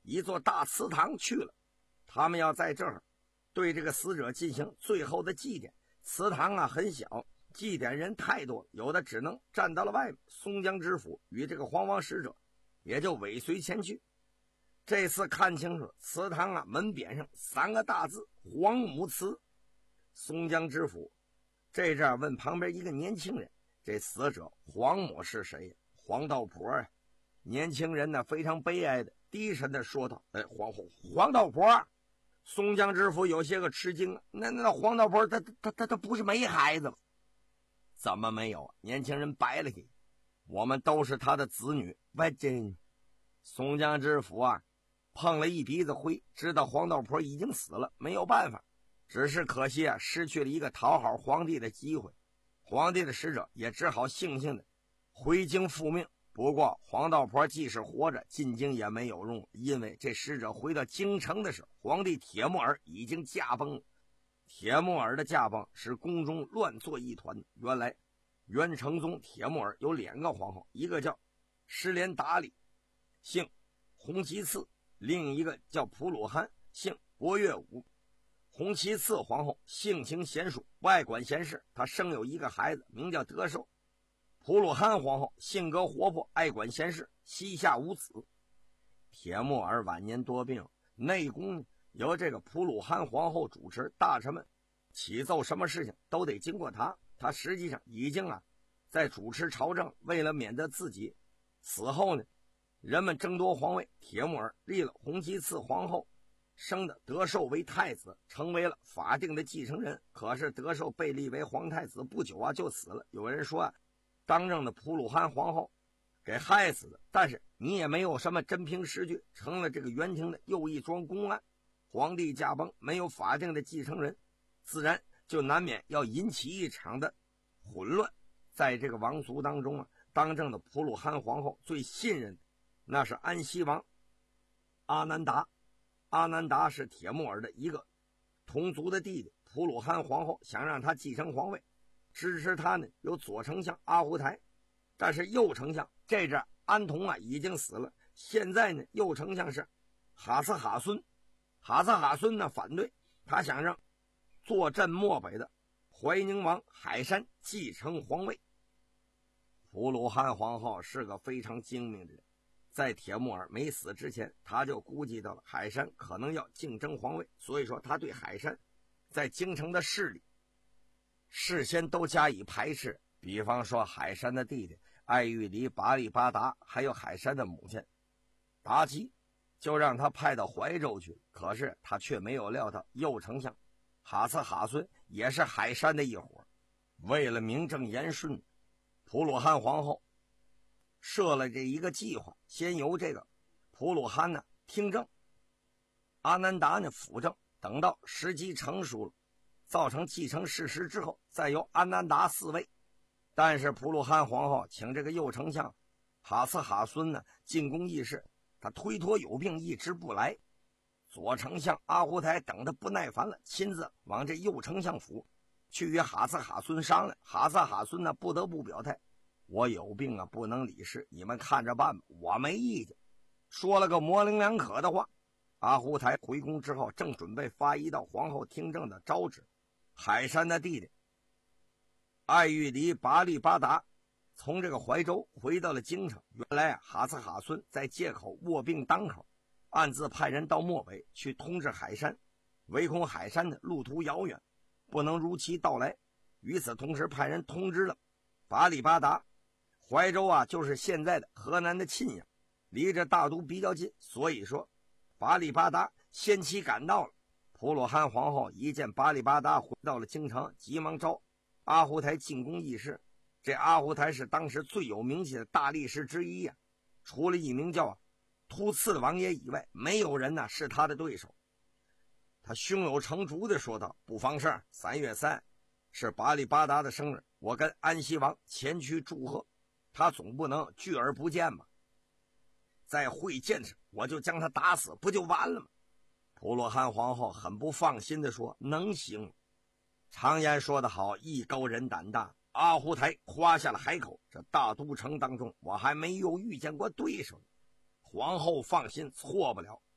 一座大祠堂去了。他们要在这儿对这个死者进行最后的祭奠。祠堂啊很小，祭奠人太多，有的只能站到了外面。松江知府与这个黄王使者也就尾随前去。这次看清楚，祠堂啊门匾上三个大字黄母祠。松江知府这阵问旁边一个年轻人，这死者黄母是谁呀？黄道婆啊。年轻人呢非常悲哀的低沉的说道：哎，黄黄黄道婆。松江知府有些个吃惊啊，那那黄道婆他他他他不是没孩子吗？怎么没有啊？年轻人白了眼，我们都是他的子女。喂，这松江知府啊碰了一鼻子灰，知道黄道婆已经死了，没有办法，只是可惜啊失去了一个讨好皇帝的机会。皇帝的使者也只好悻悻的回京复命。不过黄道婆即使活着进京也没有用，因为这使者回到京城的时候，皇帝铁木儿已经驾崩了。铁木儿的驾崩使宫中乱作一团。原来元成宗铁木儿有两个皇后，一个叫失连达里，姓洪其次；另一个叫普鲁汗，姓博岳武。洪其次皇后性情贤淑，外管闲事，她生有一个孩子，名叫德寿。普鲁汗皇后性格活泼，爱管闲事，膝下无子。铁木儿晚年多病，内宫由这个普鲁汗皇后主持，大臣们启奏什么事情都得经过她。她实际上已经啊在主持朝政，为了免得自己死后呢人们争夺皇位，铁木儿立了洪其次皇后生的德寿为太子，成为了法定的继承人。可是德寿被立为皇太子不久啊就死了。有人说啊当政的普鲁汗皇后给害死的，但是你也没有什么真凭实据，成了这个元廷的又一桩公案。皇帝驾崩，没有法定的继承人，自然就难免要引起一场的混乱。在这个王族当中啊，当政的普鲁汗皇后最信任的那是安西王阿难达。阿难达是铁木儿的一个同族的弟弟，普鲁汗皇后想让他继承皇位，支持他呢有左丞相阿胡台，但是右丞相这阵安童啊已经死了，现在呢右丞相是哈斯哈孙。哈斯哈孙呢反对，他想让坐镇漠北的怀宁王海山继承皇位。普鲁汗皇后是个非常精明的人，在铁木儿没死之前，他就估计到了海山可能要竞争皇位，所以说他对海山在京城的势力事先都加以排斥。比方说海山的弟弟爱玉离拔力巴达，还有海山的母亲达基，就让他派到怀州去。可是他却没有料到右丞相哈斯哈孙也是海山的一伙。为了名正言顺，普鲁汗皇后设了这一个计划，先由这个普鲁汗呢听政，阿难达呢辅政，等到时机成熟了，造成继承事实之后，再由阿难达嗣位。但是普鲁汗皇后请这个右丞相哈斯哈孙呢进宫议事，他推脱有病一直不来。左丞相阿胡台等得不耐烦了，亲自往这右丞相府去与哈斯哈孙商量。哈斯哈孙呢不得不表态，我有病啊，不能理事，你们看着办吧，我没意见。说了个模棱两可的话。阿胡台回宫之后，正准备发一道皇后听政的诏旨，海山的弟弟爱玉离拔力巴达从这个怀州回到了京城。原来啊，哈斯哈孙在借口卧病当口，暗自派人到漠北去通知海山，唯恐海山的路途遥远，不能如期到来。与此同时，派人通知了拔力巴达，怀州啊就是现在的河南的沁阳，离着大都比较近，所以说拔力巴达先期赶到了。普鲁汗皇后一见拔力巴达回到了京城，急忙召阿胡台进宫议事。这阿胡台是当时最有名气的大力士之一呀、啊，除了一名叫突刺的王爷以外，没有人呢是他的对手。他胸有成竹地说道：不妨事，三月三是拔力巴达的生日，我跟安西王前去祝贺，他总不能拒而不见吧？在会见时我就将他打死，不就完了吗？普鲁汗皇后很不放心地说：能行。常言说得好，艺高人胆大。阿胡台夸下了海口，这大都城当中我还没有遇见过对手。皇后放心，错不了。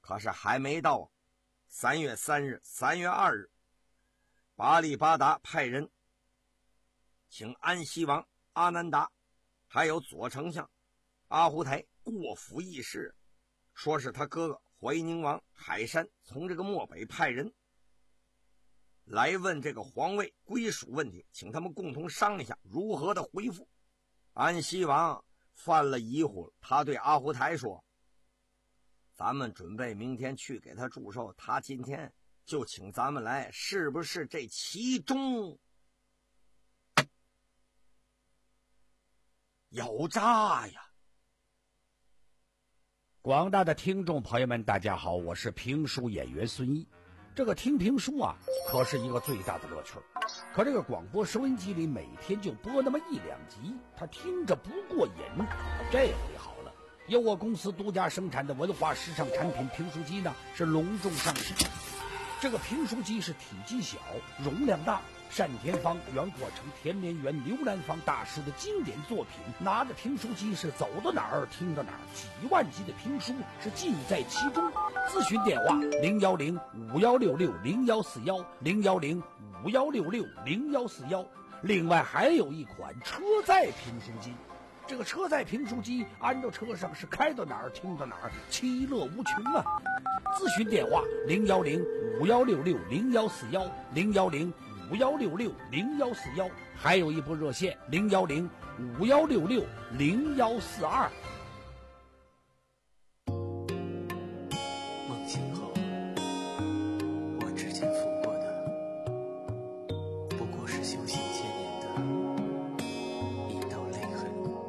可是还没到三月三日、三月二日，巴里巴达派人请安西王阿南达还有左丞相阿胡台过府议事，说是他哥哥怀宁王海山从这个漠北派人来问这个皇位归属问题，请他们共同商量一下如何的回复。安西王犯了疑惑，他对阿胡台说，咱们准备明天去给他祝寿，他今天就请咱们来，是不是这其中有诈呀？ 广大的听众朋友们，大家好，我是评书演员孙一。这个听评书啊，可是一个最大的乐趣。可这个广播收音机里每天就播那么一两集，他听着不过瘾。这回好了，由我公司独家生产的文化时尚产品评书机呢，是隆重上市。这个评书机是体积小，容量大，单田芳、袁国成、田连元、刘兰芳大师的经典作品，拿着评书机是走到哪儿听到哪儿，几万集的评书是尽在其中。咨询电话零幺零五幺六六零幺四幺零幺零五幺六六零幺四幺。另外还有一款车载评书机，这个车载评书机安到车上是开到哪儿听到哪儿，其乐无穷啊！咨询电话零幺零五幺六六零幺四幺零幺零五幺六六零幺四幺，还有一部热线零幺零五幺六六零幺四二。 梦醒后，我之前抚过的，不过是修行千年的一道泪痕。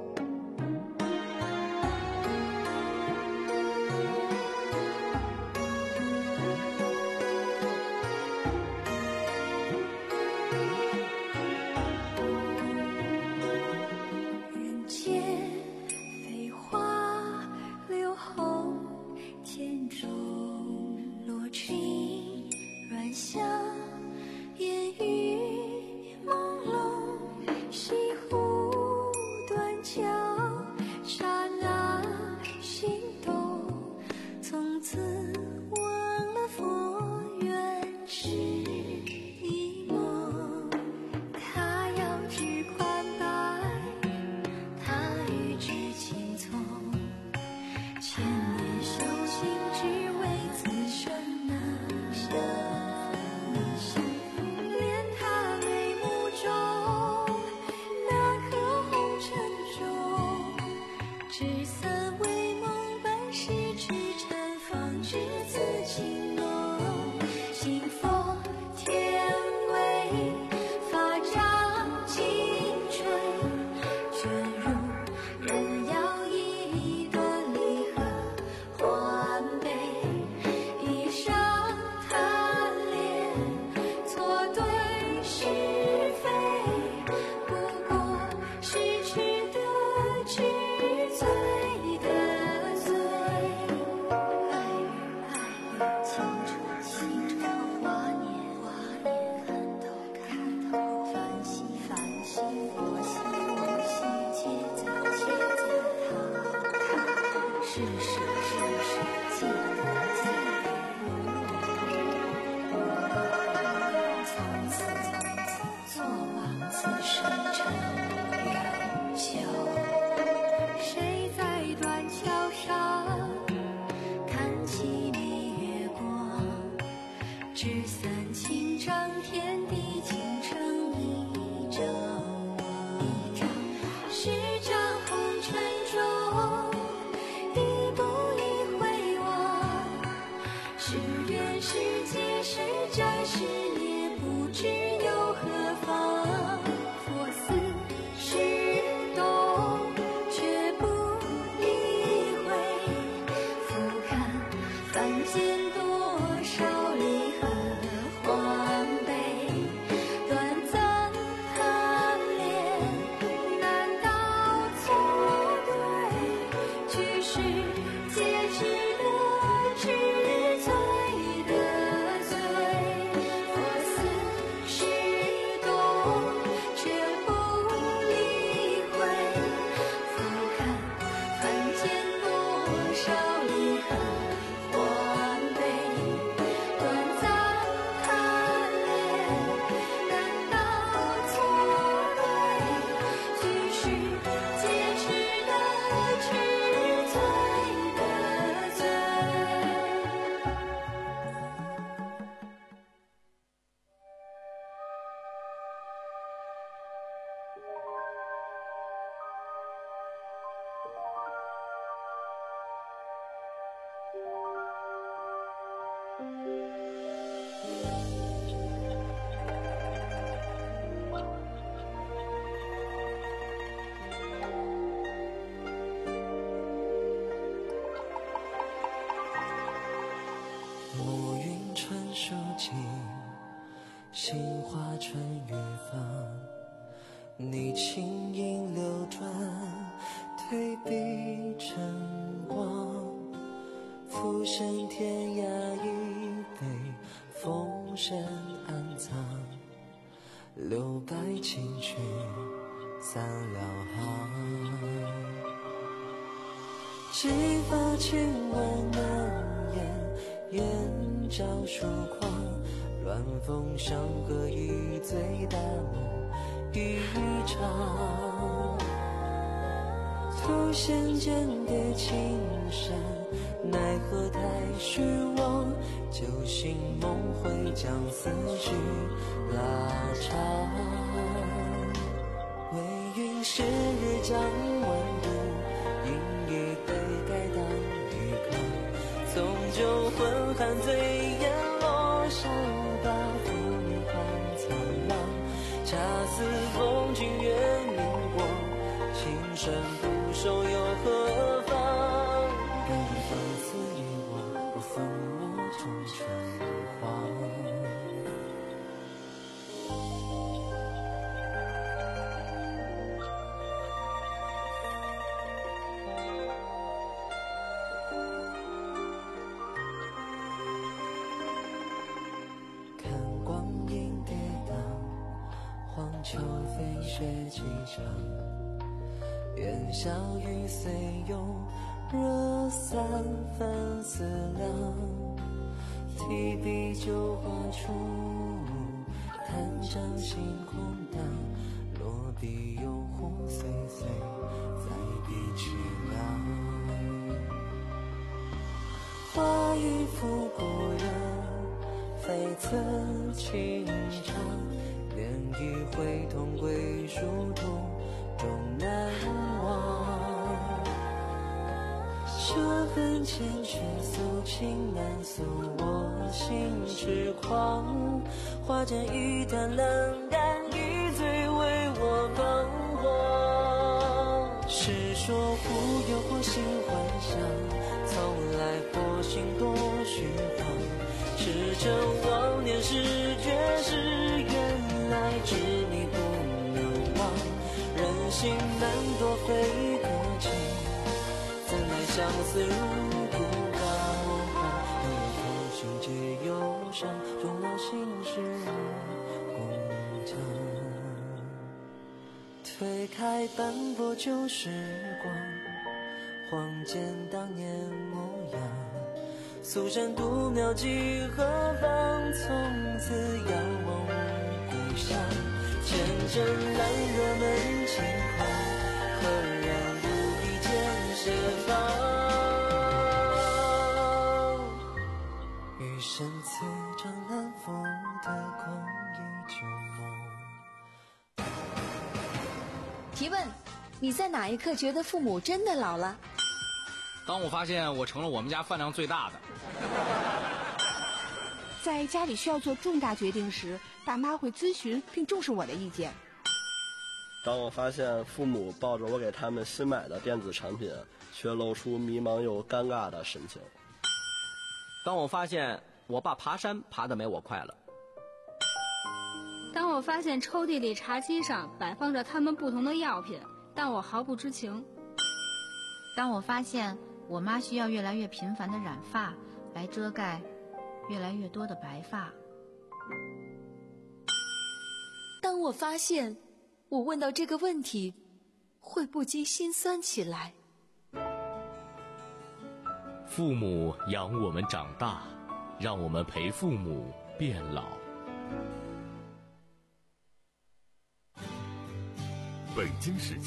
人间飞花柳红，天中落尽软香，烟雨朦胧，西湖断桥，刹那心动，从此忘了佛缘是一梦。他遥指宽白，他语之青葱，千年修行只为此生能相逢。恋他眉目中那颗红尘中，纸伞为梦，半世痴缠，方知此情浓。清风天微，发掌轻吹，卷入人摇一段离合欢悲，一晌贪恋，错对是非，不过是痴的痴，醉的醉。爱与爱与情春，情春华年，华年看透看透，繁星繁星，我心我心，皆在皆在他他，世事世事，记得记得。从此从此，坐忘此生尘缘旧。谁在断桥上看凄迷月光？纸伞轻张，天地倾城一张望。十丈红尘中，一步暮云穿树径，杏花穿月房。你轻盈流转，退避晨光。浮生天涯已被风声安葬，留白情绪散了行。几发千万难言，眼角疏狂。乱风伤河一醉，大梦一场。头衔间叠青山，奈何太虚妄。酒醒梦回，将思绪拉长。微云是日将万度，饮一杯该当一缸。纵酒昏寒醉眼落上，把浮年换苍狼。恰似风君月明光，情深不寿又何妨？愿你放肆一往，不负我终成荒。看光阴跌宕，黄秋飞雪几场。烟消云随用，热散粉丝凉。提笔就画出，弹掌心空荡。落笔又忽岁岁，在笔去凉。花语拂故人，非曾情长。莲语会同归殊途，终难忘。舍恨缱绻诉情难诉，我心痴狂。花间一坛阑干，一醉为我彷徨。是说忽悠或心幻想，从来或心多虚晃。驰骋往年是绝世，原来执迷不能忘。人心难躲非个情，怎奈相思如故高亢。回头心皆忧伤，终老心事共讲。推开斑驳旧时光，晃见当年模样。苏山独苗几何方？从此遥望无归乡。前阵兰若门前况，赫然无意间斜放。余生此张难复的空忆旧梦。 提问：你在哪一刻觉得父母真的老了？ 当我发现我成了我们家饭量最大的。 在家里需要做重大决定时，爸妈会咨询并重视我的意见。 当我发现父母抱着我给他们新买的电子产品，却露出迷茫又尴尬的神情。 当我发现我爸爬山爬得没我快了。 当我发现抽屉里茶几上摆放着他们不同的药品，但我毫不知情。 当我发现我妈需要越来越频繁的染发来遮盖越来越多的白发。 当我发现我问到这个问题会不禁心酸起来。 父母养我们长大，让我们陪父母变老。 本经时